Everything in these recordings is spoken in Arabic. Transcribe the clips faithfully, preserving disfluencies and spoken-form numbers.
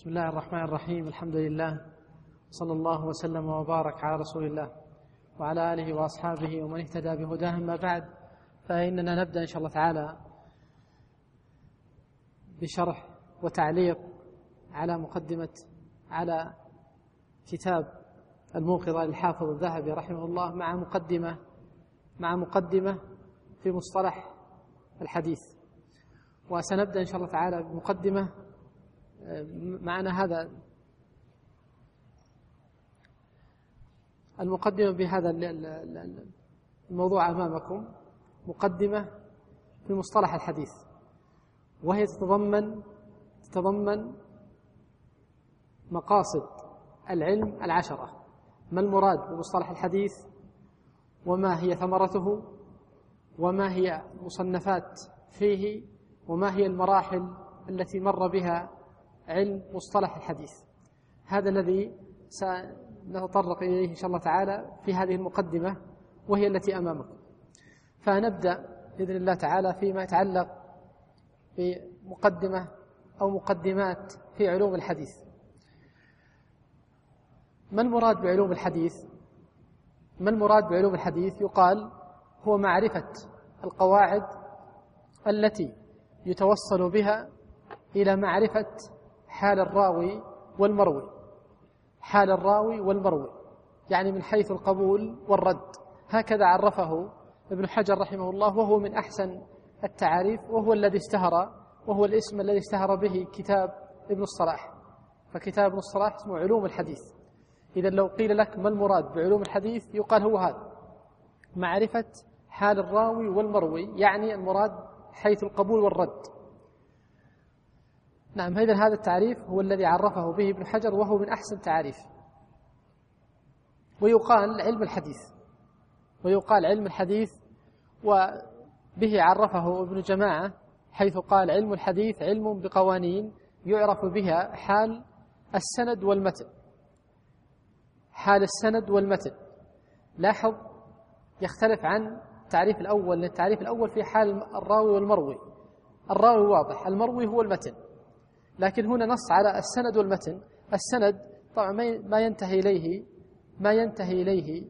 بسم الله الرحمن الرحيم. الحمد لله، صلى الله وسلم وبارك على رسول الله وعلى آله وأصحابه ومن اهتدى بهداه. أما بعد، فإننا نبدأ إن شاء الله تعالى بشرح وتعليق على مقدمة على كتاب الموقظة للحافظ الذهبي رحمه الله، مع مقدمة مع مقدمة في مصطلح الحديث. وسنبدأ إن شاء الله تعالى بمقدمة. معنا هذا المقدمة بهذا الموضوع أمامكم، مقدمة في مصطلح الحديث، وهي تتضمن تتضمن مقاصد العلم العشرة: ما المراد بمصطلح الحديث، وما هي ثمرته، وما هي مصنفات فيه، وما هي المراحل التي مر بها علم مصطلح الحديث. هذا الذي سنتطرق إليه إن شاء الله تعالى في هذه المقدمة، وهي التي أمامكم. فنبدأ بإذن الله تعالى فيما يتعلق بمقدمة أو مقدمات في علوم الحديث. ما المراد بعلوم الحديث؟ ما المراد بعلوم الحديث؟ يقال هو معرفة القواعد التي يتوصل بها إلى معرفة حال الراوي والمروي حال الراوي والمروي يعني من حيث القبول والرد. هكذا عرفه ابن حجر رحمه الله، وهو من أحسن التعاريف، وهو الذي اشتهر وهو الاسم الذي اشتهر به كتاب ابن الصلاح. فكتاب ابن الصلاح اسمه علوم الحديث. إذا لو قيل لك ما المراد بعلوم الحديث، يقال هو هذا: معرفة حال الراوي والمروي، يعني المراد حيث القبول والرد. نعم، إذن هذا التعريف هو الذي عرفه به ابن حجر، وهو من أحسن تعريف. ويقال علم الحديث ويقال علم الحديث وبه عرفه ابن جماعة، حيث قال: علم الحديث علم بقوانين يعرف بها حال السند والمتن. حال السند والمتن، لاحظ، يختلف عن التعريف الأول، لأن التعريف الأول في حال الراوي والمروي. الراوي واضح، المروي هو المتن. لكن هنا نص على السند والمتن. السند طبعا ما ينتهي إليه ما ينتهي إليه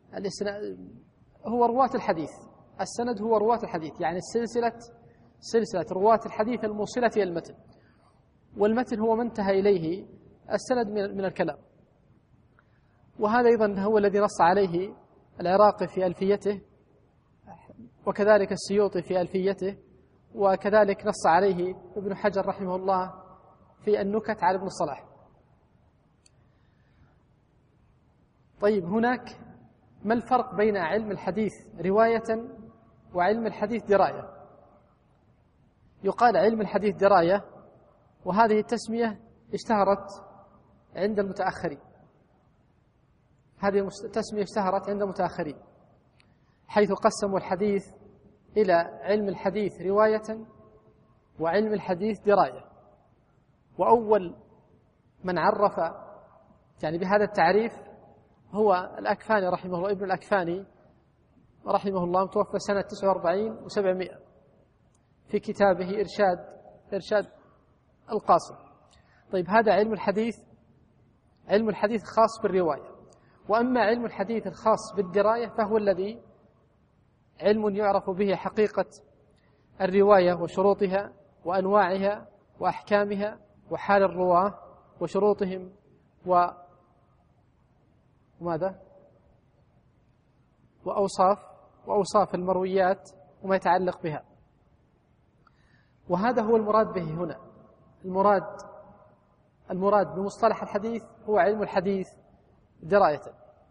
هو رواة الحديث. السند هو رواة الحديث، يعني السلسلة سلسلة رواة الحديث الموصلة إلى المتن. والمتن هو ما انتهى إليه السند من الكلام. وهذا أيضا هو الذي نص عليه العراقي في ألفيته، وكذلك السيوطي في ألفيته، وكذلك نص عليه ابن حجر رحمه الله في النكت على ابن الصلاح. طيب، هناك ما الفرق بين علم الحديث رواية وعلم الحديث دراية؟ يقال علم الحديث دراية، وهذه التسمية اشتهرت عند المتأخرين. هذه التسمية اشتهرت عند المتأخرين، حيث قسموا الحديث إلى علم الحديث رواية وعلم الحديث دراية. وأول من عرف يعني بهذا التعريف هو الأكفاني رحمه الله، ابن الأكفاني رحمه الله، متوفى سنة تسعة وأربعين وسبعمائة، في كتابه إرشاد إرشاد القاصر. طيب، هذا علم الحديث علم الحديث خاص بالرواية. وأما علم الحديث الخاص بالدراية فهو الذي علم يعرف به حقيقة الرواية وشروطها وأنواعها وأحكامها وحال الرواة وشروطهم و وماذا وأوصاف وأوصاف المرويات وما يتعلق بها. وهذا هو المراد به هنا. المراد المراد بمصطلح الحديث هو علم الحديث دراية.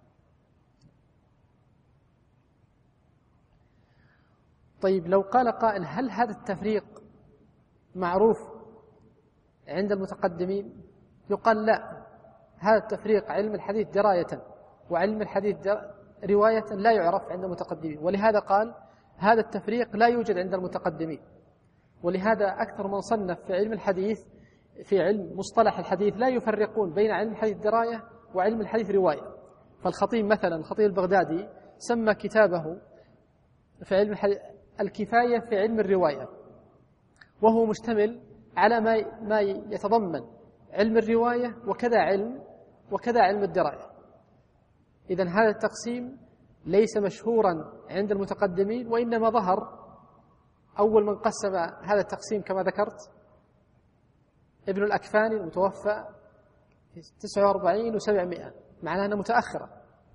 طيب، لو قال قائل: هل هذا التفريق معروف عند المتقدمين؟ يقال: لا، هذا التفريق علم الحديث دراية وعلم الحديث رواية لا يعرف عند المتقدمين. ولهذا قال: هذا التفريق لا يوجد عند المتقدمين. ولهذا أكثر من صنف في علم الحديث في علم مصطلح الحديث لا يفرقون بين علم الحديث دراية وعلم الحديث رواية. فالخطيب مثلا، الخطيب البغدادي، سمى كتابه في علم الحديث الكفاية في علم الرواية، وهو مشتمل على ما ما يتضمن علم الرواية وكذا علم وكذا علم الدراية. إذن هذا التقسيم ليس مشهورا عند المتقدمين، وإنما ظهر أول من قسم هذا التقسيم كما ذكرت ابن الأكفاني المتوفى في تسعة وأربعين وسبعمائة، معناه أنها متأخرة.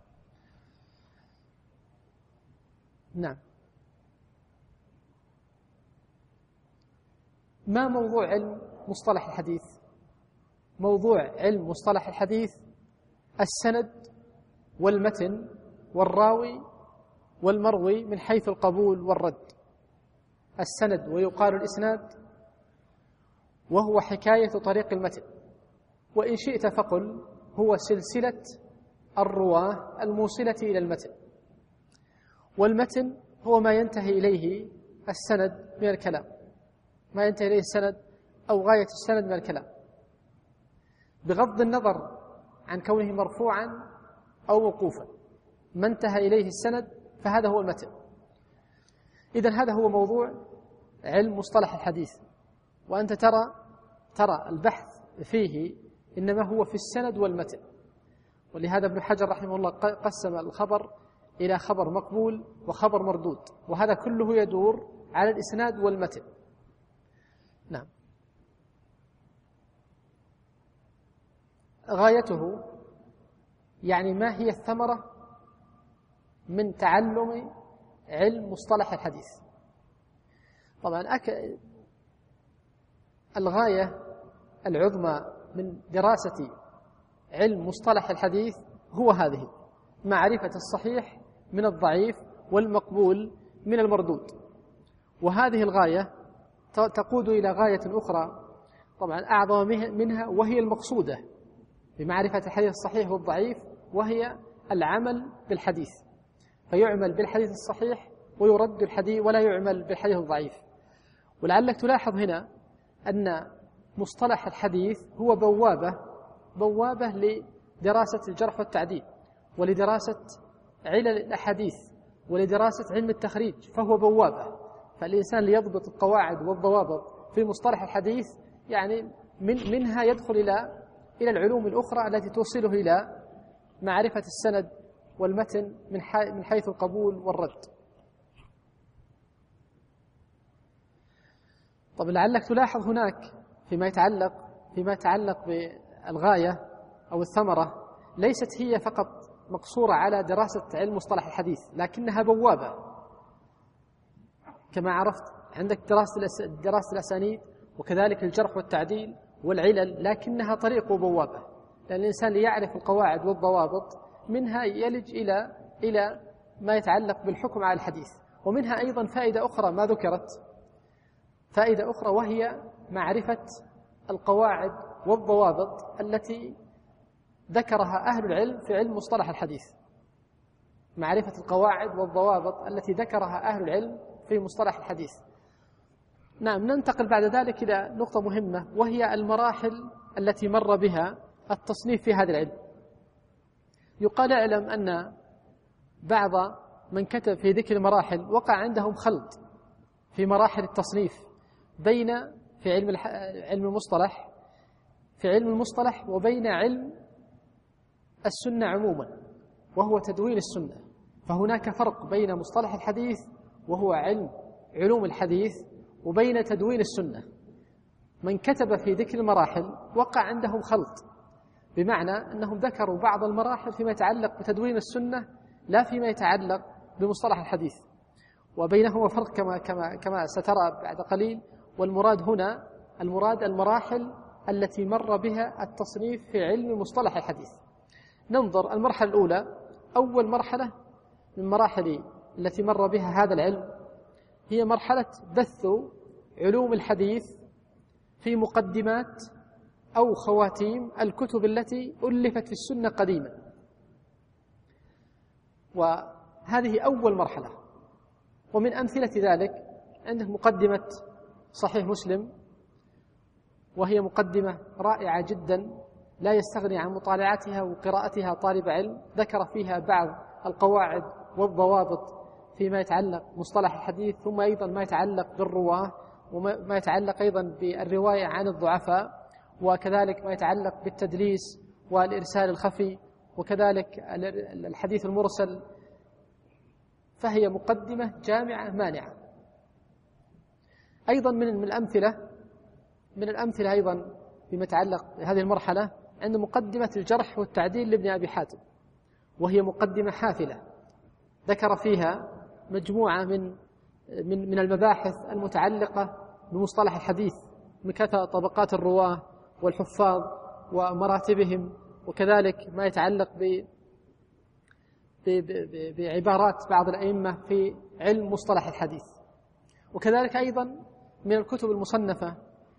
نعم. ما موضوع علم مصطلح الحديث؟ موضوع علم مصطلح الحديث السند والمتن والراوي والمروي من حيث القبول والرد. السند ويقال الإسناد، وهو حكاية طريق المتن، وإن شئت فقل هو سلسلة الرواة الموصلة إلى المتن. والمتن هو ما ينتهي إليه السند من الكلام، ما ينتهي إليه السند أو غاية السند من الكلام، بغض النظر عن كونه مرفوعا أو موقوفا. ما انتهى إليه السند فهذا هو المتن. إذن هذا هو موضوع علم مصطلح الحديث. وأنت ترى ترى البحث فيه إنما هو في السند والمتن. ولهذا ابن حجر رحمه الله قسم الخبر إلى خبر مقبول وخبر مردود، وهذا كله يدور على الإسناد والمتن. نعم. غايته يعني ما هي الثمرة من تعلم علم مصطلح الحديث. طبعا أك... الغاية العظمى من دراسة علم مصطلح الحديث هو هذه: معرفة الصحيح من الضعيف والمقبول من المردود. وهذه الغاية تقود إلى غاية أخرى طبعا أعظم منها، وهي المقصودة بمعرفة الحديث الصحيح والضعيف، وهي العمل بالحديث، فيعمل بالحديث الصحيح ويرد الحديث ولا يعمل بالحديث الضعيف. ولعلك تلاحظ هنا أن مصطلح الحديث هو بوابة بوابة لدراسة الجرح والتعديل، ولدراسة علل الأحاديث، ولدراسة علم التخريج، فهو بوابة. فالإنسان ليضبط القواعد والضوابط في مصطلح الحديث يعني من منها يدخل إلى إلى العلوم الأخرى التي توصله إلى معرفة السند والمتن من من حيث القبول والرد. طب لعلك تلاحظ هناك فيما يتعلق فيما يتعلق بالغاية أو الثمرة، ليست هي فقط مقصورة على دراسة علم مصطلح الحديث، لكنها بوابة. كما عرفت عندك دراسة دراسة الأسانيد، وكذلك الجرح والتعديل والعلل، لكنها طريق وبوابة، لأن الإنسان ليعرف القواعد والضوابط منها يلج إلى إلى ما يتعلق بالحكم على الحديث. ومنها أيضا فائدة أخرى ما ذكرت، فائدة أخرى وهي معرفة القواعد والضوابط التي ذكرها أهل العلم في علم مصطلح الحديث. معرفة القواعد والضوابط التي ذكرها أهل العلم في مصطلح الحديث. نعم. ننتقل بعد ذلك إلى نقطة مهمة، وهي المراحل التي مر بها التصنيف في هذا العلم. يقال اعلم أن بعض من كتب في ذكر المراحل وقع عندهم خلط في مراحل التصنيف بين في علم علم المصطلح في علم المصطلح وبين علم السنة عموما، وهو تدوين السنة. فهناك فرق بين مصطلح الحديث وهو علم علوم الحديث وبين تدوين السنة. من كتب في ذكر المراحل وقع عندهم خلط، بمعنى أنهم ذكروا بعض المراحل فيما يتعلق بتدوين السنة لا فيما يتعلق بمصطلح الحديث، وبينهما فرق كما كما كما سترى بعد قليل. والمراد هنا المراد المراحل التي مر بها التصنيف في علم مصطلح الحديث. ننظر المرحلة الأولى. أول مرحلة من مراحل التي مر بها هذا العلم هي مرحلة بث علوم الحديث في مقدمات أو خواتيم الكتب التي ألفت في السنة قديما. وهذه أول مرحلة. ومن أمثلة ذلك عندك مقدمة صحيح مسلم، وهي مقدمة رائعة جدا لا يستغني عن مطالعتها وقراءتها طالب علم. ذكر فيها بعض القواعد والضوابط فيما يتعلق مصطلح الحديث، ثم أيضا ما يتعلق بالرواة، وما يتعلق أيضا بالرواية عن الضعفاء، وكذلك ما يتعلق بالتدليس والإرسال الخفي، وكذلك الحديث المرسل، فهي مقدمة جامعة مانعة. أيضا من الأمثلة من الأمثلة أيضا فيما يتعلق بهذه المرحلة عند مقدمة الجرح والتعديل لابن أبي حاتم، وهي مقدمة حافلة ذكر فيها مجموعة من من من المباحث المتعلقة بمصطلح الحديث، من كثرة طبقات الرواة والحفاظ ومراتبهم، وكذلك ما يتعلق ب بعبارات بعض الأئمة في علم مصطلح الحديث. وكذلك أيضا من الكتب المصنفة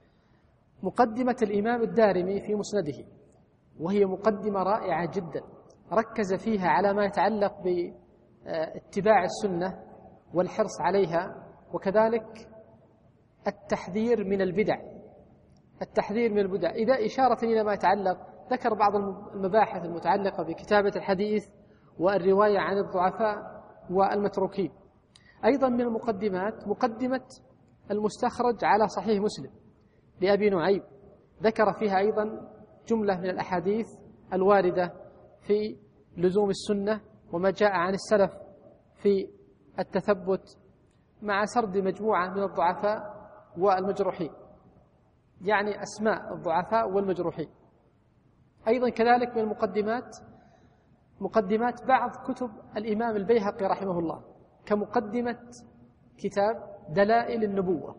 مقدمة الإمام الدارمي في مسنده، وهي مقدمة رائعة جدا، ركز فيها على ما يتعلق باتباع السنة والحرص عليها، وكذلك التحذير من البدع التحذير من البدع إذا إشارة إلى ما يتعلق، ذكر بعض المباحث المتعلقة بكتابة الحديث والرواية عن الضعفاء والمتروكين. أيضا من المقدمات مقدمة المستخرج على صحيح مسلم لأبي نعيم، ذكر فيها أيضا جملة من الأحاديث الواردة في لزوم السنة وما جاء عن السلف في التثبت، مع سرد مجموعة من الضعفاء والمجروحين، يعني أسماء الضعفاء والمجروحين. أيضا كذلك من المقدمات مقدمات بعض كتب الإمام البيهقي رحمه الله، كمقدمة كتاب دلائل النبوة،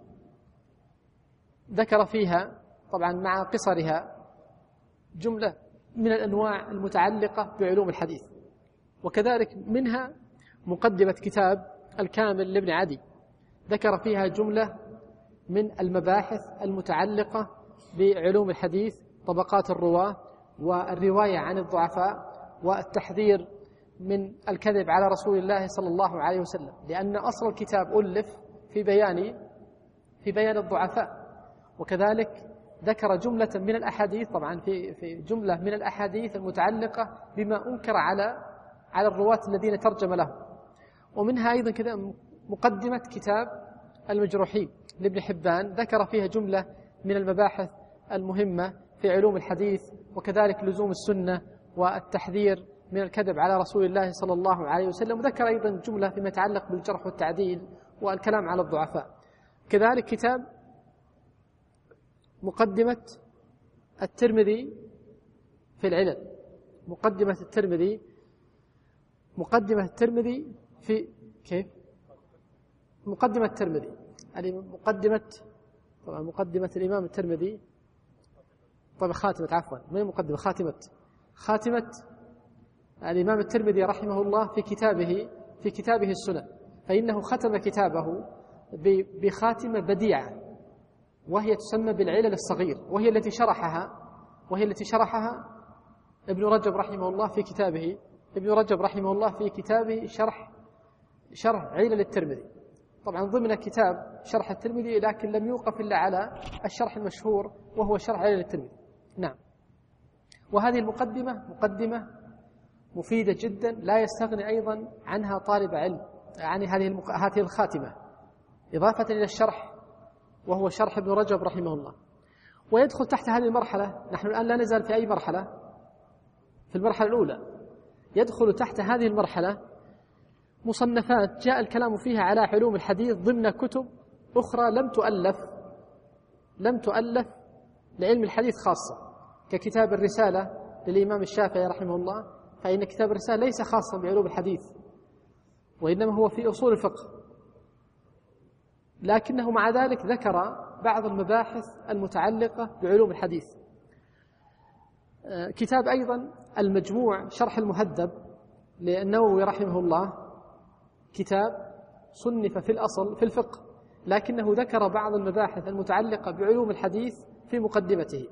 ذكر فيها طبعا مع قصرها جملة من الأنواع المتعلقة بعلوم الحديث. وكذلك منها مقدمة كتاب الكامل لابن عدي، ذكر فيها جملة من المباحث المتعلقة بعلوم الحديث، طبقات الرواة والرواية عن الضعفاء والتحذير من الكذب على رسول الله صلى الله عليه وسلم، لأن أصل الكتاب ألف في بيان في بيان الضعفاء. وكذلك ذكر جملة من الأحاديث، طبعا في في جملة من الأحاديث المتعلقة بما أنكر على على الرواة الذين ترجم لهم. ومنها أيضا كذا مقدمة كتاب المجروحين لابن حبان، ذكر فيها جملة من المباحث المهمة في علوم الحديث، وكذلك لزوم السنة والتحذير من الكذب على رسول الله صلى الله عليه وسلم. وذكر أيضا جملة فيما يتعلق بالجرح والتعديل والكلام على الضعفاء. كذلك كتاب مقدمة الترمذي في العلل، مقدمة الترمذي مقدمة الترمذي في كيف مقدمة الترمذي يعني مقدمة طبعا مقدمة الإمام الترمذي، طبعا خاتمة عفوا ما هي مقدمة خاتمة خاتمة الإمام الترمذي رحمه الله في كتابه في كتابه السنن، فإنه ختم كتابه بخاتمة بديعة، وهي تسمى بالعلل الصغير، وهي التي شرحها وهي التي شرحها ابن رجب رحمه الله في كتابه ابن رجب رحمه الله في كتابه شرح شرح علل الترمذي، طبعا ضمن كتاب شرح الترمذي، لكن لم يوقف إلا على الشرح المشهور وهو شرح علل الترمذي. نعم. وهذه المقدمة مقدمة مفيدة جدا، لا يستغني أيضا عنها طالب علم، يعني هذه المق... هذه الخاتمة إضافة إلى الشرح وهو شرح ابن رجب رحمه الله. ويدخل تحت هذه المرحلة، نحن الآن لا نزال في أي مرحلة؟ في المرحلة الأولى. يدخل تحت هذه المرحلة مصنفات جاء الكلام فيها على علوم الحديث ضمن كتب أخرى لم تؤلف لم تؤلف لعلم الحديث خاصة، ككتاب الرسالة للإمام الشافعي رحمه الله، فإن كتاب الرسالة ليس خاصا بعلوم الحديث، وإنما هو في أصول الفقه، لكنه مع ذلك ذكر بعض المباحث المتعلقة بعلوم الحديث. كتاب أيضا المجموع شرح المهذب للنووي رحمه الله، كتاب صنف في الأصل في الفقه، لكنه ذكر بعض المباحث المتعلقة بعلوم الحديث في مقدمته.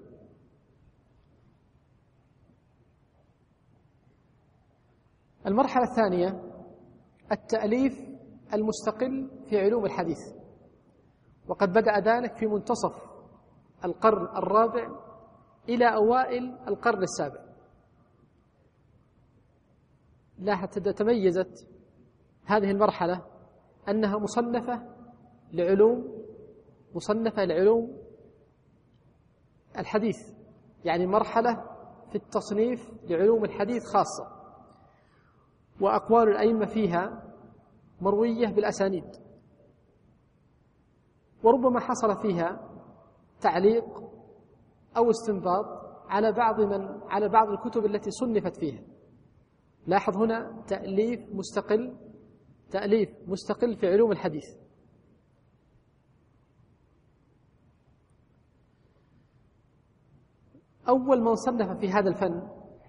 المرحلة الثانية التأليف المستقل في علوم الحديث، وقد بدأ ذلك في منتصف القرن الرابع إلى أوائل القرن السابع. لا تميزت هذه المرحلة أنها مصنفة لعلوم مصنفة لعلوم الحديث، يعني مرحلة في التصنيف لعلوم الحديث خاصة، وأقوال الأئمة فيها مروية بالأسانيد، وربما حصل فيها تعليق أو استنباط على بعض من على بعض الكتب التي صنفت فيها. لاحظ هنا تأليف مستقل تأليف مستقل في علوم الحديث. أول من صنف في هذا الفن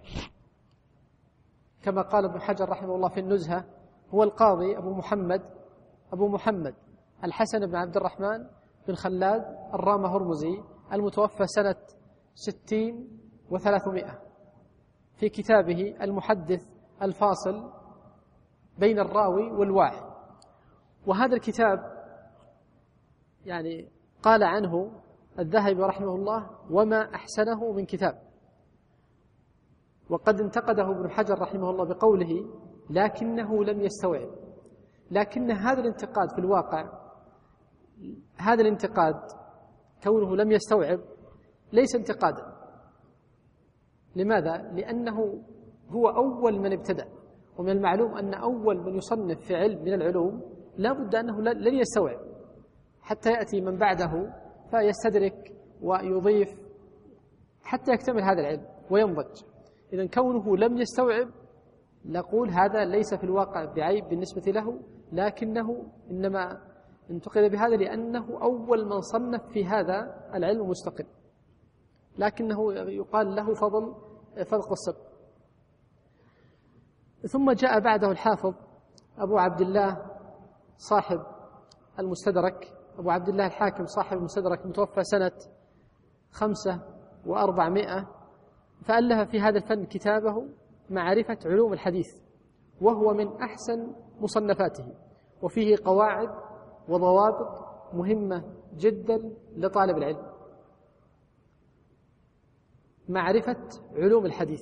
كما قال ابن حجر رحمه الله في النزهة هو القاضي أبو محمد أبو محمد الحسن بن عبد الرحمن بن خلاد الرام هرمزي المتوفى سنة ستين وثلاثمائة، في كتابه المحدث الفاصل بين الراوي والواعي. وهذا الكتاب يعني قال عنه الذهبي رحمه الله وما أحسنه من كتاب، وقد انتقده ابن حجر رحمه الله بقوله لكنه لم يستوعب. لكن هذا الانتقاد في الواقع هذا الانتقاد كونه لم يستوعب ليس انتقادا. لماذا؟ لأنه هو أول من ابتدأ، ومن المعلوم أن أول من يصنف في علم من العلوم لا بد أنه لن يستوعب حتى يأتي من بعده فيستدرك ويضيف حتى يكتمل هذا العلم وينضج. إذن كونه لم يستوعب نقول هذا ليس في الواقع بعيب بالنسبة له، لكنه إنما انتقل بهذا لأنه أول من صنف في هذا العلم مستقل، لكنه يقال له فضل فضل السبق. ثم جاء بعده الحافظ أبو عبد الله صاحب المستدرك أبو عبد الله الحاكم صاحب المستدرك متوفى سنة خمسة وأربعمائة، فألف في هذا الفن كتابه معرفة علوم الحديث، وهو من أحسن مصنفاته، وفيه قواعد وضوابط مهمة جدا لطالب العلم. معرفة علوم الحديث.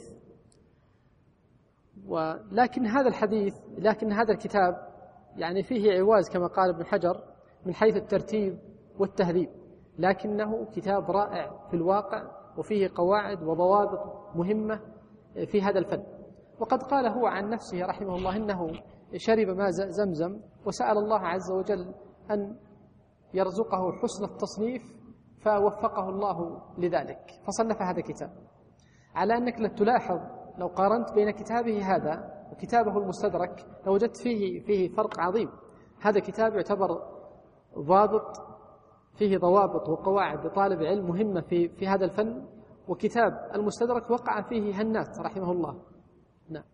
ولكن هذا الحديث لكن هذا الكتاب يعني فيه عواز كما قال ابن حجر من حيث الترتيب والتهذيب، لكنه كتاب رائع في الواقع، وفيه قواعد وضوابط مهمة في هذا الفن. وقد قال هو عن نفسه رحمه الله إنه شرب ماء زمزم وسأل الله عز وجل أن يرزقه حسن التصنيف فوفقه الله لذلك فصنف هذا الكتاب. على أنك لتلاحظ لو قارنت بين كتابه هذا وكتابه المستدرك لوجدت فيه فيه فرق عظيم. هذا كتاب يعتبر ضابط، فيه ضوابط وقواعد لطالب علم مهمة في في هذا الفن، وكتاب المستدرك وقع فيه هنات رحمه الله. نعم.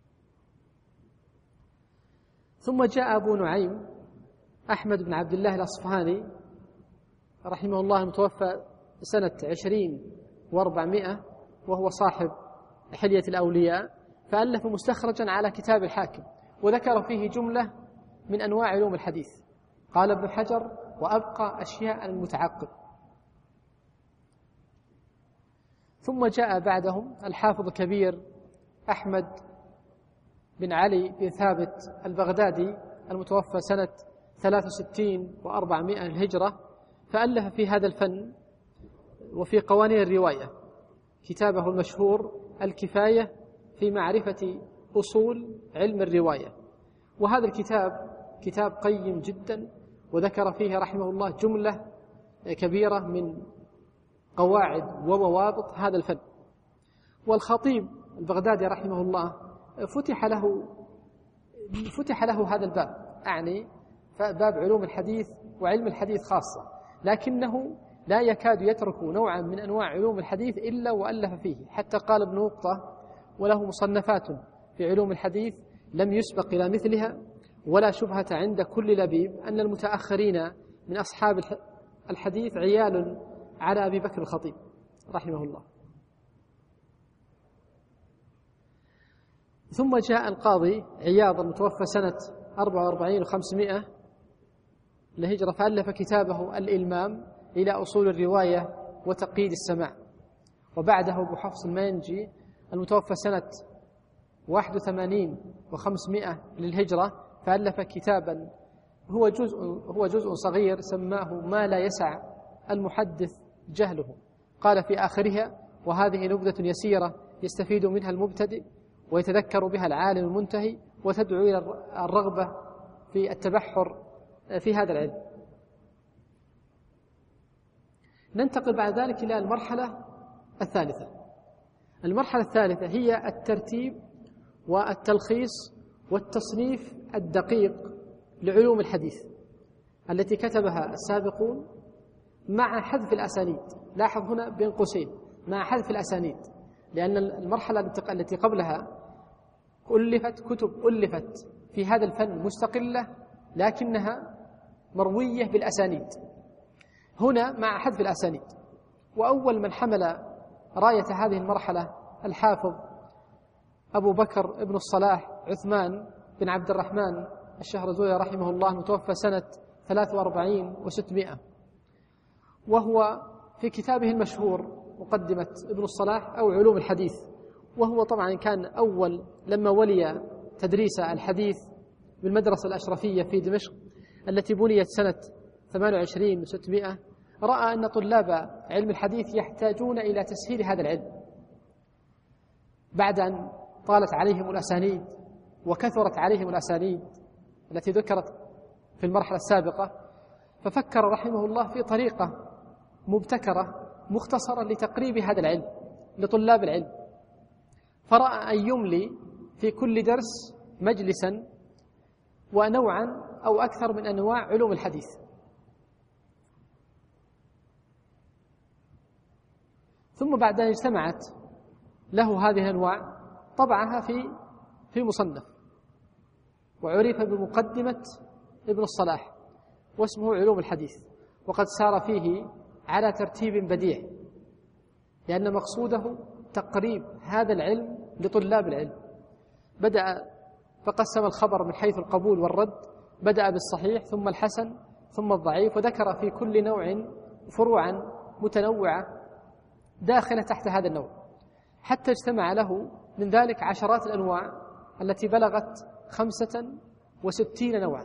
ثم جاء أبو نعيم أحمد بن عبد الله الأصفهاني رحمه الله المتوفى سنة عشرين وأربعمائة، وهو صاحب حلية الأولياء، فألف مستخرجا على كتاب الحاكم، وذكر فيه جملة من أنواع علوم الحديث. قال ابن حجر وأبقى أشياء المتعقب. ثم جاء بعدهم الحافظ الكبير أحمد بن علي بن ثابت البغدادي المتوفى سنة ثلاث وستين وأربعمائة الهجرة، فألف في هذا الفن وفي قوانين الرواية كتابه المشهور الكفاية في معرفة أصول علم الرواية. وهذا الكتاب كتاب قيم جدا، وذكر فيه رحمه الله جملة كبيرة من قواعد وضوابط هذا الفن. والخطيب البغدادي رحمه الله فتح له فتح له هذا الباب، أعني باب علوم الحديث وعلم الحديث خاصة، لكنه لا يكاد يترك نوعا من أنواع علوم الحديث إلا وألف فيه، حتى قال ابن نقطة وله مصنفات في علوم الحديث لم يسبق إلى مثلها، ولا شبهة عند كل لبيب أن المتأخرين من أصحاب الحديث عيال على أبي بكر الخطيب رحمه الله. ثم جاء القاضي عياض المتوفى سنة أربعة وأربعين وخمسمائة لهجرة، فألف كتابه الإلمام إلى أصول الرواية وتقييد السماع. وبعده أبو حفص المينجي المتوفى سنة واحد وثمانين وخمسمائة للهجرة، فألف كتابا هو جزء هو جزء صغير سماه ما لا يسع المحدث جهله. قال في آخرها: وهذه نبذة يسيرة يستفيد منها المبتدئ ويتذكر بها العالم المنتهي، وتدعو إلى الرغبة في التبحر في هذا العلم. ننتقل بعد ذلك إلى المرحلة الثالثة. المرحلة الثالثة هي الترتيب والتلخيص والتصنيف الدقيق لعلوم الحديث التي كتبها السابقون مع حذف الأسانيد. لاحظ هنا بين قوسين: مع حذف الأسانيد، لأن المرحلة التي قبلها ألفت كتب ألفت في هذا الفن مستقلة لكنها مروية بالأسانيد. هنا مع حذف الأسانيد. وأول من حمل راية هذه المرحلة الحافظ أبو بكر ابن الصلاح عثمان بن عبد الرحمن الشهرزوري رحمه الله، متوفى سنة ثلاث وأربعين وستمائة، وهو في كتابه المشهور مقدمة ابن الصلاح أو علوم الحديث. وهو طبعا كان أول لما ولي تدريس الحديث بالمدرسة الأشرفية في دمشق التي بنيت سنة ثمانية وعشرين وستمائة، رأى أن طلاب علم الحديث يحتاجون إلى تسهيل هذا العلم بعد أن طالت عليهم الأسانيد وكثرت عليهم الأسانيد التي ذكرت في المرحلة السابقة. ففكر رحمه الله في طريقة مبتكرة مختصرة لتقريب هذا العلم لطلاب العلم، فرأى أن يملي في كل درس مجلسا ونوعا أو أكثر من أنواع علوم الحديث. ثم بعد أن اجتمعت له هذه الأنواع طبعها في في مصنف وعرف بمقدمة ابن الصلاح واسمه علوم الحديث، وقد سار فيه على ترتيب بديع لأن مقصوده تقريب هذا العلم لطلاب العلم. بدأ فقسم الخبر من حيث القبول والرد، بدأ بالصحيح ثم الحسن ثم الضعيف، وذكر في كل نوع فروعا متنوعة داخلة تحت هذا النوع، حتى اجتمع له من ذلك عشرات الأنواع التي بلغت خمسة وستين نوعا.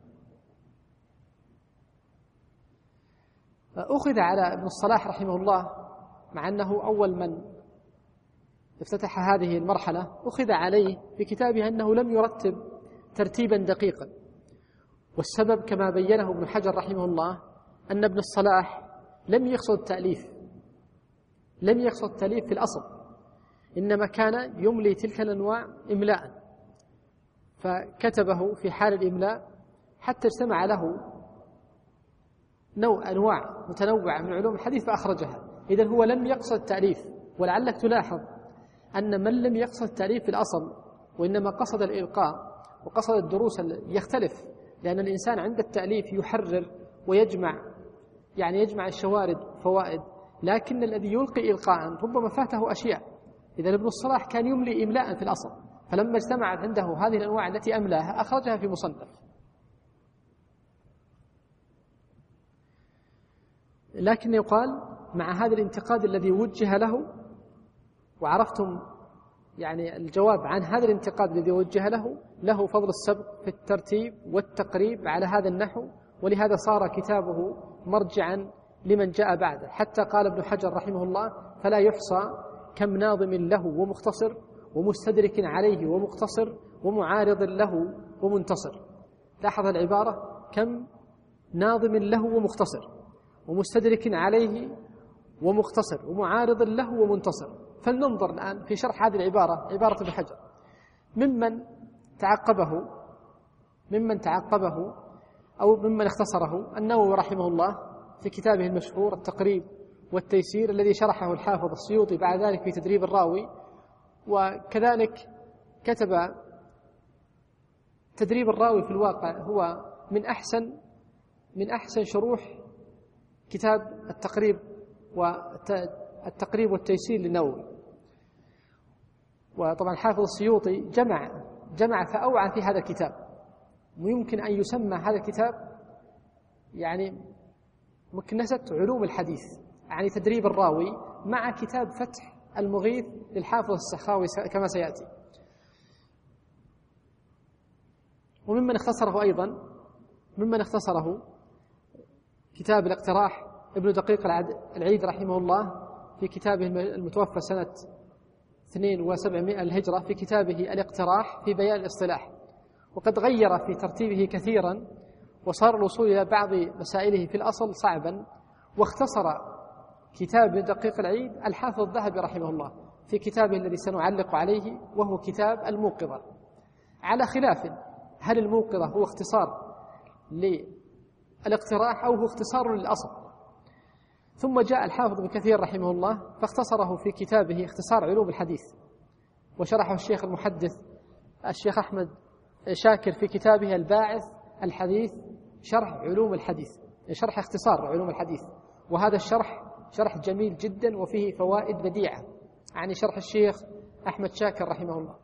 أخذ على ابن الصلاح رحمه الله، مع أنه أول من افتتح هذه المرحلة، أخذ عليه في كتابه أنه لم يرتب ترتيبا دقيقا. والسبب كما بينه ابن حجر رحمه الله أن ابن الصلاح لم يقصد التأليف لم يقصد التأليف في الأصل، إنما كان يملي تلك الأنواع إملاء، فكتبه في حال الإملاء حتى اجتمع له نوع أنواع متنوعة من علوم الحديث فأخرجها. إذن هو لم يقصد التأليف. ولعلك تلاحظ أن من لم يقصد التأليف في الأصل وإنما قصد الإلقاء وقصد الدروس يختلف، لأن الإنسان عند التأليف يحرر ويجمع، يعني يجمع الشوارد فوائد، لكن الذي يلقي إلقاء ربما فاته أشياء. إذن ابن الصلاح كان يملي إملاء في الأصل، فلما اجتمعت عنده هذه الأنواع التي أملاها أخرجها في مصنف. لكن يقال مع هذا الانتقاد الذي وجه له، وعرفتم يعني الجواب عن هذا الانتقاد الذي وجه له، له فضل السبق في الترتيب والتقريب على هذا النحو، ولهذا صار كتابه مرجعا لمن جاء بعده. حتى قال ابن حجر رحمه الله: فلا يحصى كم ناظم له ومختصر ومستدرك عليه ومقتصر ومعارض له ومنتصر. لاحظ العبارة: كم ناظم له ومختصر ومستدرك عليه ومختصر ومعارض له ومنتصر. فلننظر الآن في شرح هذه العبارة، عبارة ابن حجر، ممن تعقبه ممن تعقبه أو ممن اختصره النووي رحمه الله في كتابه المشهور التقريب والتيسير، الذي شرحه الحافظ السيوطي بعد ذلك في تدريب الراوي. وكذلك كتب تدريب الراوي في الواقع هو من أحسن من أحسن شروح كتاب التقريب والتقريب والتيسير للنووي. وطبعا الحافظ السيوطي جمع جمع فأوعى في هذا الكتاب، ويمكن أن يسمى هذا الكتاب يعني مكنسة علوم الحديث، يعني تدريب الراوي مع كتاب فتح المغيث للحافظ السخاوي كما سيأتي. وممن اختصره أيضا ممن اختصره كتاب الاقتراح ابن دقيق العيد رحمه الله في كتابه المتوفى سنة اثنين وسبعمائة الهجرة في كتابه الاقتراح في بيان الاصطلاح، وقد غير في ترتيبه كثيرا وصار الوصول إلى بعض مسائله في الأصل صعبا، واختصر كتاب دقيق العيد الحافظ الذهبي رحمه الله في كتابه الذي سنعلق عليه، وهو كتاب الموقظة، على خلاف هل الموقظة هو اختصار للاقتراح أو هو اختصار للأصل. ثم جاء الحافظ ابن كثير رحمه الله فاختصره في كتابه اختصار علوم الحديث، وشرحه الشيخ المحدث الشيخ أحمد شاكر في كتابه الباعث الحديث شرح علوم الحديث، شرح اختصار علوم الحديث، وهذا الشرح شرح جميل جدا وفيه فوائد بديعة عن شرح الشيخ أحمد شاكر رحمه الله.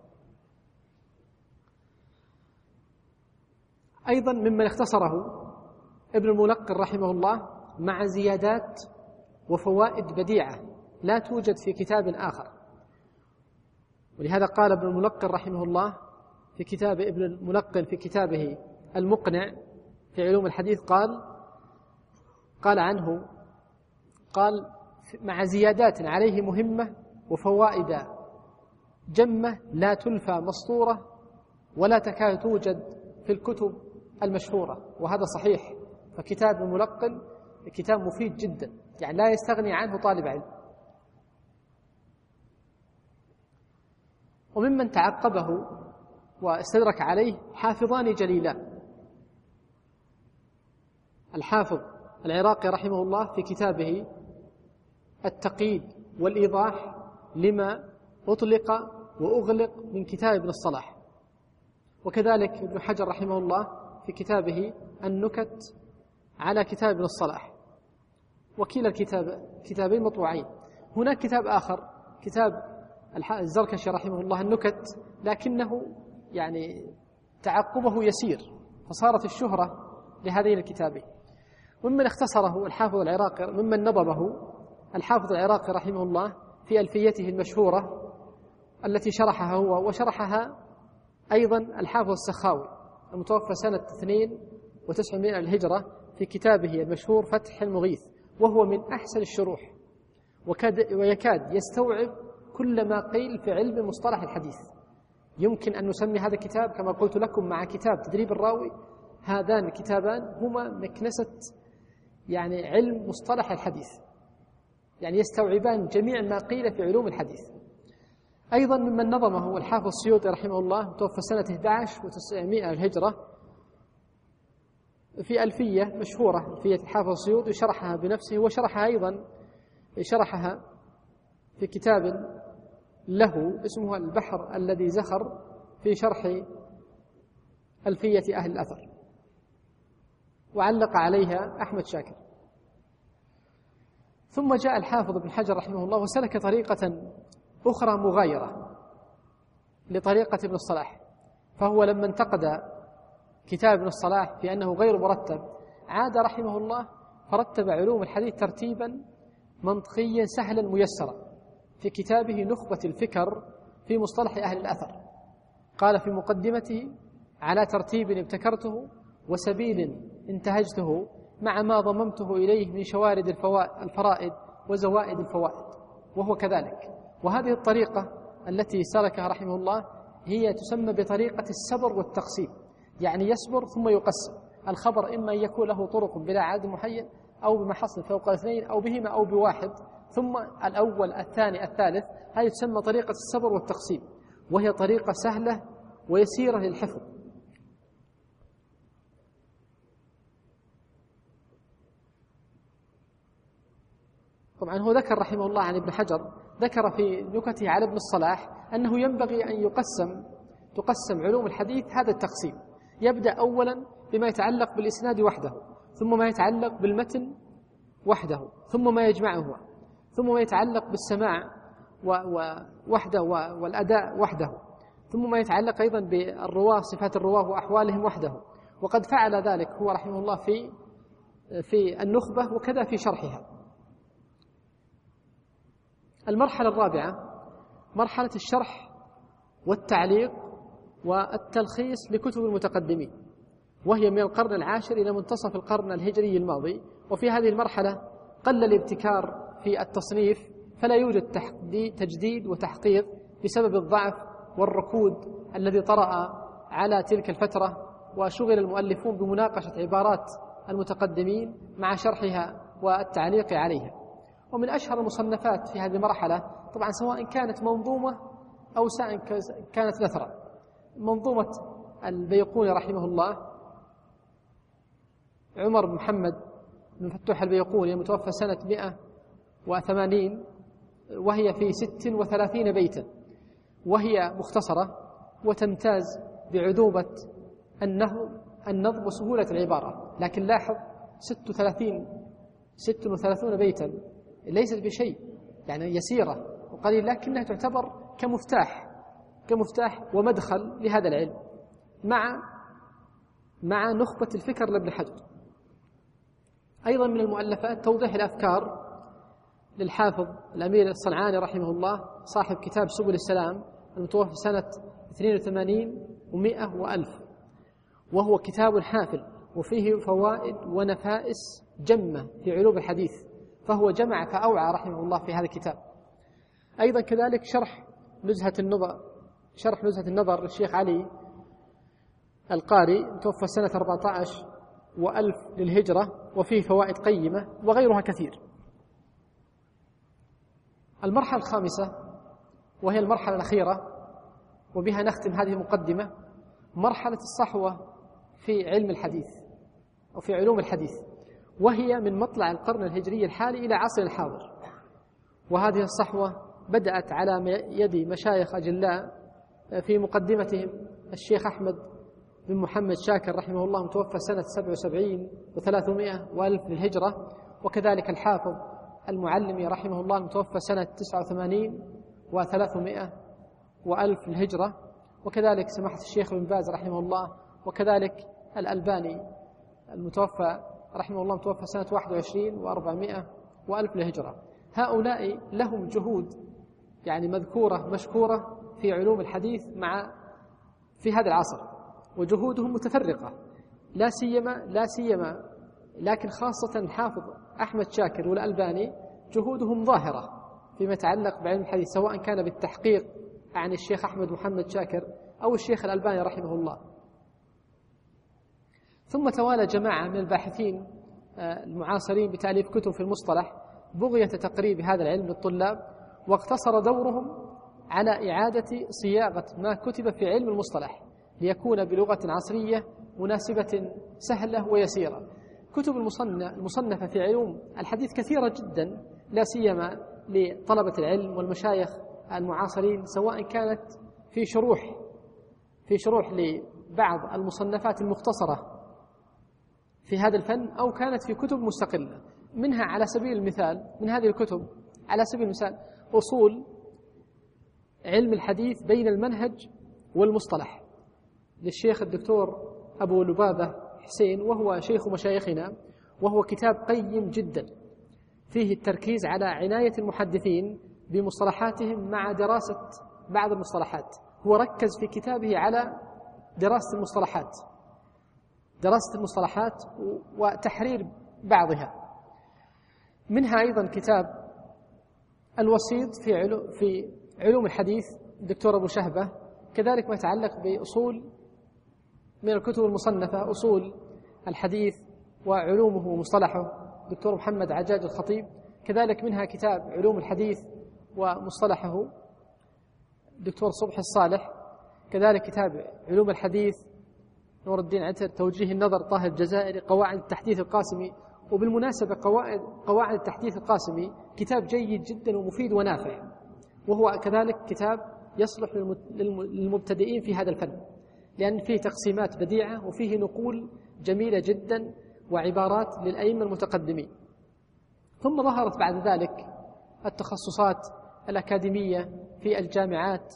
أيضا ممن اختصره ابن الملقن رحمه الله مع زيادات وفوائد بديعة لا توجد في كتاب آخر، ولهذا قال ابن الملقن رحمه الله في كتاب ابن الملقن في كتابه المقنع في علوم الحديث قال قال عنه قال مع زيادات عليه مهمة وفوائد جمة لا تلفى مسطورة ولا تكاد توجد في الكتب المشهورة، وهذا صحيح. فكتاب الملقن كتاب مفيد جدا، يعني لا يستغني عنه طالب علم. وممن تعقبه واستدرك عليه حافظان جليلان، الحافظ العراقي رحمه الله في كتابه التقييد والإيضاح لما أطلق وأغلق من كتاب ابن الصلاح، وكذلك ابن حجر رحمه الله في كتابه النكت على كتاب ابن الصلاح، وكلا الكتاب كتابين مطبوعين. هناك كتاب آخر كتاب الزركشي رحمه الله النكت، لكنه يعني تعقبه يسير فصارت الشهرة لهذين الكتابين. ومن اختصره الحافظ العراقي ممن نظمه الحافظ العراقي رحمه الله في ألفيته المشهورة التي شرحها هو وشرحها أيضا الحافظ السخاوي المتوفى سنة اثنين وتسعمائة الهجرة في كتابه المشهور فتح المغيث، وهو من أحسن الشروح ويكاد يستوعب كل ما قيل في علم مصطلح الحديث. يمكن أن نسمي هذا الكتاب كما قلت لكم مع كتاب تدريب الراوي، هذان الكتابان هما مكنسة يعني علم مصطلح الحديث، يعني يستوعبان جميع ما قيل في علوم الحديث. أيضا ممن نظمه الحافظ السيوطي رحمه الله توفى سنة أحد عشر وتسعمائة الهجرة في ألفية مشهورة، ألفية الحافظ السيوطي شرحها بنفسه، وشرحها أيضا شرحها في كتاب له اسمه البحر الذي زخر في شرح ألفية أهل الأثر، وعلق عليها أحمد شاكر. ثم جاء الحافظ ابن حجر رحمه الله وسلك طريقة أخرى مغايرة لطريقة ابن الصلاح، فهو لما انتقد كتاب ابن الصلاح في أنه غير مرتب عاد رحمه الله فرتب علوم الحديث ترتيبا منطقيا سهلا ميسرا في كتابه نخبة الفكر في مصطلح أهل الأثر. قال في مقدمته: على ترتيب ابتكرته وسبيل انتهجته مع ما ضممته إليه من شوارد الفرائد وزوائد الفوائد. وهو كذلك. وهذه الطريقة التي سلكها رحمه الله هي تسمى بطريقة السبر والتقسيم، يعني يسبر ثم يقسم الخبر، إما أن يكون له طرق بلا عدد محيد أو بمحصن فوق الاثنين أو بهما أو بواحد، ثم الأول الثاني الثالث. هذه تسمى طريقة السبر والتقسيم، وهي طريقة سهلة ويسيرة للحفظ. طبعا هو ذكر رحمه الله عن ابن حجر، ذكر في نكته على ابن الصلاح أنه ينبغي أن يقسم تقسم علوم الحديث هذا التقسيم. يبدأ أولا بما يتعلق بالإسناد وحده، ثم ما يتعلق بالمتن وحده، ثم ما يجمعه، ثم ما يتعلق بالسماع وحده والأداء وحده، ثم ما يتعلق أيضا بالرواة صفات الرواة وأحوالهم وحده. وقد فعل ذلك هو رحمه الله في في النخبة وكذا في شرحها. المرحلة الرابعة مرحلة الشرح والتعليق والتلخيص لكتب المتقدمين، وهي من القرن العاشر إلى منتصف القرن الهجري الماضي. وفي هذه المرحلة قل الابتكار في التصنيف، فلا يوجد تجديد وتحقيق بسبب الضعف والركود الذي طرأ على تلك الفترة، وشغل المؤلفون بمناقشة عبارات المتقدمين مع شرحها والتعليق عليها. ومن أشهر المصنفات في هذه المرحلة طبعا سواء كانت منظومة أو كانت نثرة، منظومة البيقوني رحمه الله، عمر بن محمد بن فتوح البيقوني المتوفى سنة مئة وثمانين، وهي في ست وثلاثين بيتا، وهي مختصرة وتمتاز بعذوبة النظم وسهولة العبارة. لكن لاحظ ست وثلاثين ست وثلاثون بيتا ليست بشيء، يعني يسيرة وقليل، لكنها تعتبر كمفتاح كمفتاح ومدخل لهذا العلم، مع مع نخبة الفكر لابن حجر. أيضا من المؤلفات توضيح الأفكار للحافظ الأمير الصنعاني رحمه الله، صاحب كتاب سبل السلام المتوفى سنة اثنين وثمانين ومئة وألف، وهو كتاب حافل وفيه فوائد ونفائس جمة في علوم الحديث، فهو جمع فأوعى رحمه الله في هذا الكتاب. أيضا كذلك شرح نزهة النظر شرح نزهة النظر للشيخ علي القاري توفى سنة أربعة عشر وألف للهجرة، وفيه فوائد قيمة وغيرها كثير. المرحلة الخامسة وهي المرحلة الأخيرة، وبها نختم هذه المقدمة، مرحلة الصحوة في علم الحديث أو في علوم الحديث، وهي من مطلع القرن الهجري الحالي إلى عصر الحاضر. وهذه الصحوة بدأت على يد مشايخ أجلاء، في مقدمتهم الشيخ أحمد بن محمد شاكر رحمه الله متوفى سنة سبع وسبعين وثلاثمائة وألف للهجرة، وكذلك الحافظ المعلمي رحمه الله المتوفى سنة تسعة وثمانين وثلاثمائة وألف للهجرة، وكذلك سماحة الشيخ بن باز رحمه الله، وكذلك الألباني المتوفى رحمه الله متوفى سنة واحد وعشرين وأربعمائة وألف للهجرة. هؤلاء لهم جهود يعني مذكورة مشكورة في علوم الحديث مع في هذا العصر، وجهودهم متفرقة، لا سيما لا سيما لكن خاصة الحافظ أحمد شاكر والألباني جهودهم ظاهرة فيما يتعلق بعلم الحديث، سواء كان بالتحقيق عن الشيخ أحمد محمد شاكر أو الشيخ الألباني رحمه الله. ثم توالى جماعة من الباحثين المعاصرين بتأليف كتب في المصطلح بغية تقريب هذا العلم للطلاب، واقتصر دورهم على إعادة صياغة ما كتب في علم المصطلح ليكون بلغة عصرية مناسبة سهلة ويسيرة. كتب المصنفة في علوم الحديث كثيرة جدا، لا سيما لطلبة العلم والمشايخ المعاصرين، سواء كانت في شروح في شروح لبعض المصنفات المختصرة في هذا الفن، أو كانت في كتب مستقلة. منها على سبيل المثال من هذه الكتب على سبيل المثال أصول علم الحديث بين المنهج والمصطلح للشيخ الدكتور أبو لبابة حسين، وهو شيخ مشايخنا، وهو كتاب قيم جدا فيه التركيز على عناية المحدثين بمصطلحاتهم مع دراسة بعض المصطلحات. هو ركز في كتابه على دراسة المصطلحات دراسة المصطلحات وتحرير بعضها. منها أيضا كتاب الوسيط في علوم, في علوم الحديث الدكتور أبو شهبة، كذلك ما يتعلق بأصول من الكتب المصنفة أصول الحديث وعلومه ومصطلحه دكتور محمد عجاج الخطيب، كذلك منها كتاب علوم الحديث ومصطلحه دكتور صبحي الصالح، كذلك كتاب علوم الحديث نور الدين عتر، توجيه النظر طه الجزائري، قواعد التحديث القاسمي. وبالمناسبة قواعد قواعد التحديث القاسمي كتاب جيد جدا ومفيد ونافع، وهو كذلك كتاب يصلح للمبتدئين في هذا الفن، لأن فيه تقسيمات بديعة وفيه نقول جميلة جدا وعبارات للأئمة المتقدمين. ثم ظهرت بعد ذلك التخصصات الأكاديمية في الجامعات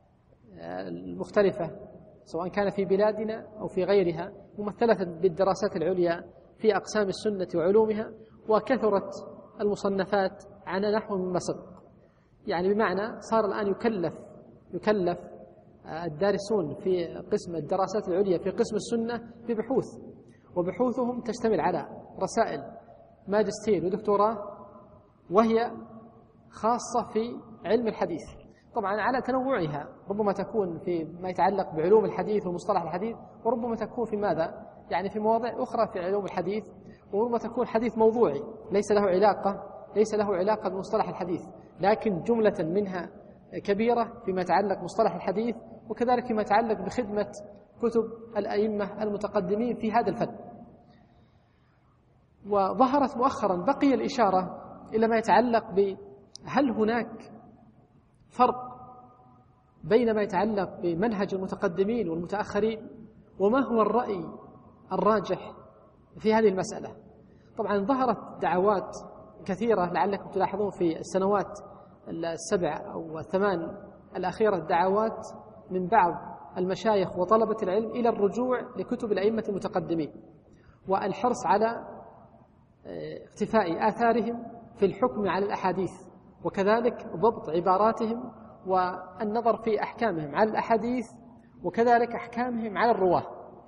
المختلفة سواء كان في بلادنا أو في غيرها، ممثلة بالدراسات العليا في أقسام السنة وعلومها، وكثرت المصنفات على نحو مما سبق، يعني بمعنى صار الآن يكلف يكلف الدارسون في قسم الدراسات العليا في قسم السنة ببحوث، وبحوثهم تشتمل على رسائل ماجستير ودكتوراه، وهي خاصة في علم الحديث، طبعا على تنوعها، ربما تكون في ما يتعلق بعلوم الحديث ومصطلح الحديث، وربما تكون في ماذا؟ يعني في مواضيع أخرى في علوم الحديث، وربما تكون حديث موضوعي ليس له علاقة ليس له علاقة بمصطلح الحديث، لكن جملة منها كبيرة فيما يتعلق بمصطلح الحديث، وكذلك فيما يتعلق بخدمة كتب الأئمة المتقدمين في هذا الفن. وظهرت مؤخرا بقي الإشارة إلى ما يتعلق بهل هناك فرق بين ما يتعلق بمنهج المتقدمين والمتأخرين، وما هو الرأي الراجح في هذه المسألة. طبعا ظهرت دعوات كثيرة، لعلكم تلاحظون في السنوات السبع أو الثمان الأخيرة دعوات من بعض المشايخ وطلبة العلم إلى الرجوع لكتب الأئمة المتقدمين، والحرص على اقتفاء آثارهم في الحكم على الأحاديث، وكذلك ضبط عباراتهم والنظر في أحكامهم على الأحاديث، وكذلك أحكامهم على الرواه.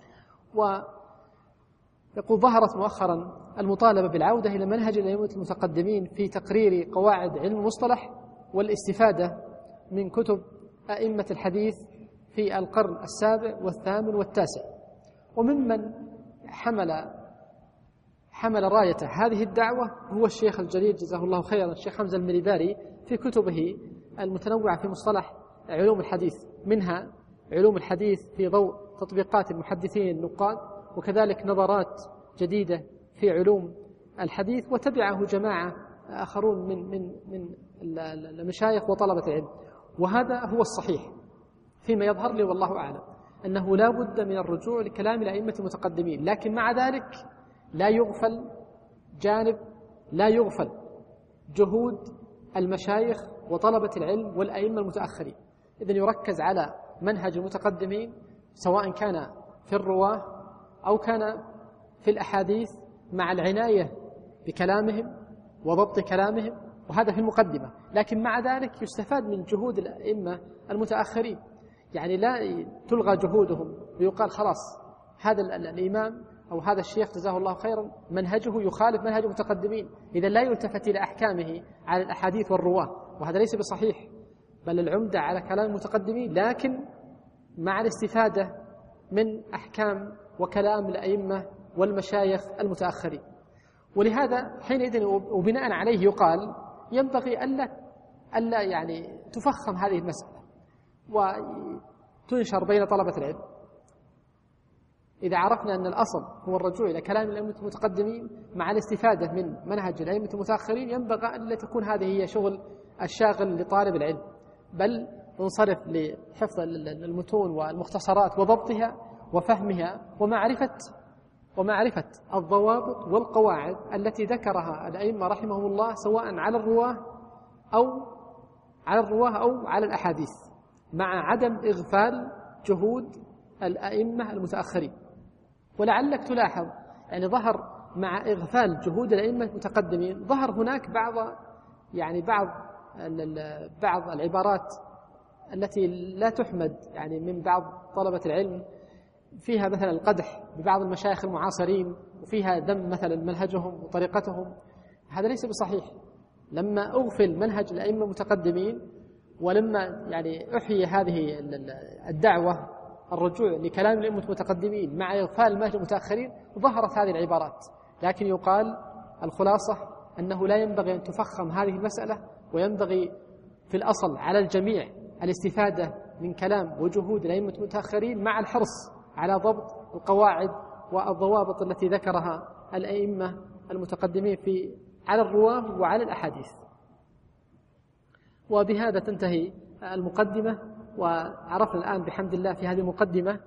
ويقول ظهرت مؤخرا المطالبة بالعودة إلى منهج الأئمة المتقدمين في تقرير قواعد علم المصطلح والاستفادة من كتب أئمة الحديث في القرن السابع والثامن والتاسع. وممن حمل حمل راية هذه الدعوة هو الشيخ الجليل جزاه الله خيرا، الشيخ حمزة المريباري، في كتبه المتنوعة في مصطلح علوم الحديث، منها علوم الحديث في ضوء تطبيقات المحدثين النقاد، وكذلك نظرات جديدة في علوم الحديث، وتبعه جماعة آخرون من من من المشايخ وطلبة العلم. وهذا هو الصحيح فيما يظهر لي والله أعلم، أنه لا بد من الرجوع لكلام الأئمة المتقدمين، لكن مع ذلك لا يغفل جانب لا يغفل جهود المشايخ وطلبة العلم والأئمة المتأخرين. إذن يركز على منهج المتقدمين سواء كان في الرواة أو كان في الأحاديث، مع العناية بكلامهم وضبط كلامهم، وهذا في المقدمة. لكن مع ذلك يستفاد من جهود الأئمة المتأخرين، يعني لا تلغى جهودهم ويقال خلاص هذا الإمام أو هذا الشيخ جزاه الله خيرا منهجه يخالف منهج المتقدمين، إذا لا يلتفت إلى أحكامه على الأحاديث والرواه، وهذا ليس بصحيح، بل العمدة على كلام المتقدمين، لكن مع الاستفادة من أحكام وكلام الأئمة والمشايخ المتأخرين. ولهذا حينئذ وبناء عليه يقال ينبغي ألا ألا يعني تفخم هذه المسألة وتنشر بين طلبة العلم. إذا عرفنا أن الأصل هو الرجوع إلى كلام الأئمة المتقدمين مع الاستفادة من منهج الأئمة المتأخرين، ينبغي أن لا تكون هذه هي شغل الشاغل لطالب العلم، بل ننصرف لحفظ المتون والمختصرات وضبطها وفهمها ومعرفة ومعرفة الضوابط والقواعد التي ذكرها الأئمة رحمهم الله، سواء على الرواه أو على الرواه أو على الأحاديث، مع عدم إغفال جهود الأئمة المتأخرين. ولعلك تلاحظ يعني ظهر مع إغفال جهود الأئمة المتقدمين ظهر هناك بعض يعني بعض بعض العبارات التي لا تحمد يعني من بعض طلبة العلم، فيها مثلا القدح ببعض المشايخ المعاصرين، وفيها ذم مثلا منهجهم وطريقتهم. هذا ليس بصحيح. لما أغفل منهج الأئمة المتقدمين، ولما يعني أحيي هذه الدعوة الرجوع لكلام الأئمة المتقدمين مع إغفال منهج المتأخرين، ظهرت هذه العبارات. لكن يقال الخلاصة أنه لا ينبغي أن تفخم هذه المسألة، وينبغي في الأصل على الجميع الاستفادة من كلام وجهود الأئمة المتأخرين مع الحرص على ضبط القواعد والضوابط التي ذكرها الأئمة المتقدمين في على الرواه وعلى الأحاديث. وبهذا تنتهي المقدمة، وعرفنا الآن بحمد الله في هذه المقدمة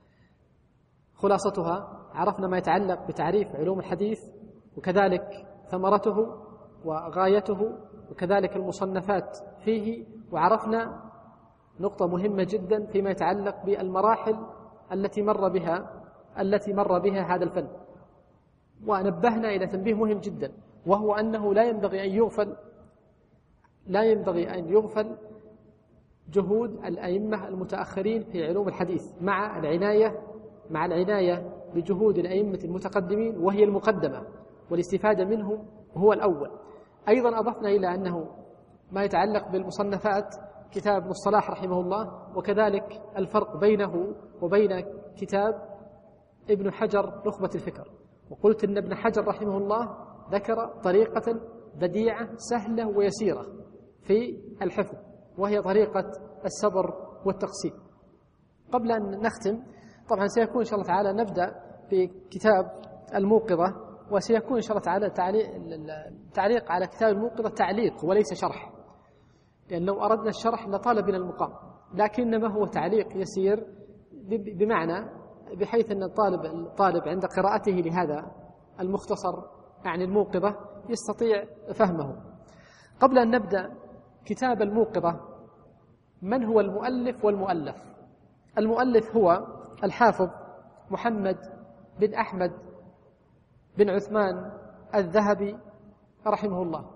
خلاصتها، عرفنا ما يتعلق بتعريف علوم الحديث، وكذلك ثمرته وغايته، وكذلك المصنفات فيه، وعرفنا نقطة مهمة جدا فيما يتعلق بالمراحل التي مر بها التي مر بها هذا الفن. ونبهنا إلى تنبيه مهم جدا، وهو أنه لا ينبغي أن يغفل لا ينبغي أن يغفل جهود الأئمة المتأخرين في علوم الحديث، مع العناية مع العناية بجهود الأئمة المتقدمين، وهي المقدمة، والاستفادة منهم هو الأول. أيضا أضفنا إلى أنه ما يتعلق بالمصنفات كتاب ابن الصلاح رحمه الله، وكذلك الفرق بينه وبين كتاب ابن حجر نخبة الفكر. وقلت إن ابن حجر رحمه الله ذكر طريقة بديعة سهلة ويسيرة في الحفظ، وهي طريقة السبر والتقسيم. قبل أن نختم، طبعا سيكون إن شاء الله تعالى نبدأ بكتاب الموقظة، وسيكون إن شاء الله تعالى تعليق على كتاب الموقظة تعليق وليس شرح، لأن لو أردنا الشرح لطال بنا المقام، لكنما هو تعليق يسير بمعنى بحيث أن الطالب الطالب عند قراءته لهذا المختصر يعني الموقظة يستطيع فهمه. قبل أن نبدأ كتاب الموقظة، من هو المؤلف والمؤلف؟ المؤلف هو الحافظ محمد بن أحمد بن عثمان الذهبي رحمه الله،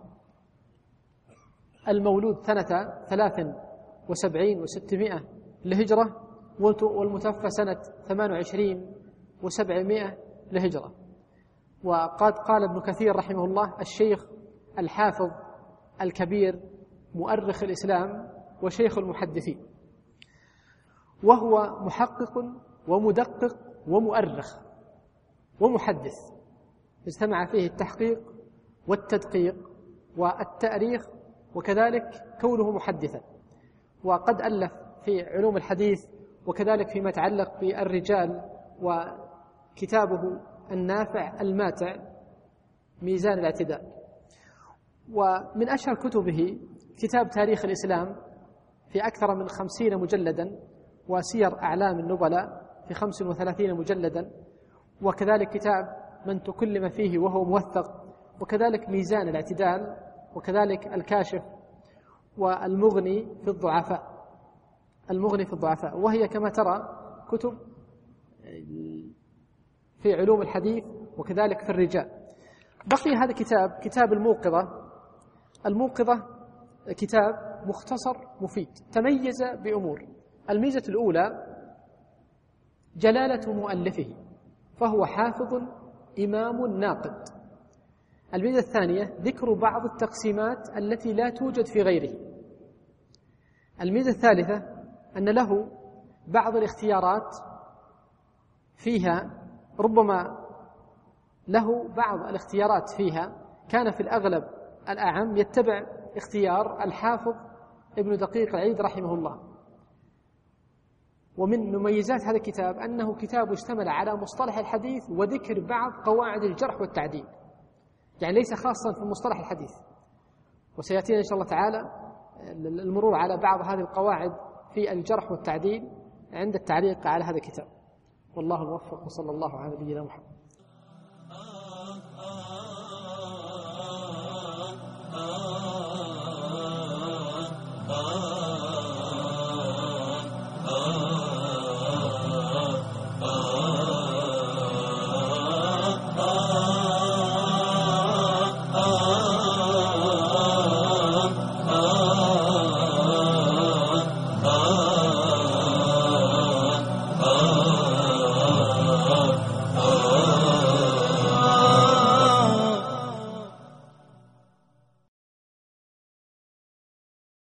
المولود سنة ثلاث وسبعين وستمائة لهجرة، والمتوفى سنة ثمان وعشرين وسبعمائة لهجرة. وقد قال ابن كثير رحمه الله: الشيخ الحافظ الكبير مؤرخ الإسلام وشيخ المحدثين، وهو محقق ومدقق ومؤرخ ومحدث، اجتمع فيه التحقيق والتدقيق والتأريخ، وكذلك كونه محدثا. وقد ألف في علوم الحديث، وكذلك فيما يتعلق بالرجال، وكتابه النافع الماتع ميزان الاعتدال. ومن أشهر كتبه كتاب تاريخ الإسلام في أكثر من خمسين مجلدا، وسير أعلام النبلاء في خمس وثلاثين مجلدا، وكذلك كتاب من تكلم فيه وهو موثق، وكذلك ميزان الاعتدال، وكذلك الكاشف، والمغني في الضعفاء المغني في الضعفاء وهي كما ترى كتب في علوم الحديث وكذلك في الرجال. بقي هذا الكتاب كتاب الموقظة. الموقظة كتاب مختصر مفيد، تميز بأمور. الميزة الأولى جلالة مؤلفه، فهو حافظ إمام ناقد. الميزة الثانية ذكر بعض التقسيمات التي لا توجد في غيره. الميزة الثالثة أن له بعض الاختيارات فيها، ربما له بعض الاختيارات فيها كان في الأغلب الأعم يتبع اختيار الحافظ ابن دقيق العيد رحمه الله. ومن مميزات هذا الكتاب أنه كتاب اشتمل على مصطلح الحديث وذكر بعض قواعد الجرح والتعديل، يعني ليس خاصا في مصطلح الحديث، وسيأتينا إن شاء الله تعالى المرور على بعض هذه القواعد في الجرح والتعديل عند التعليق على هذا الكتاب. والله الموفق، وصلى الله على نبينا محمد.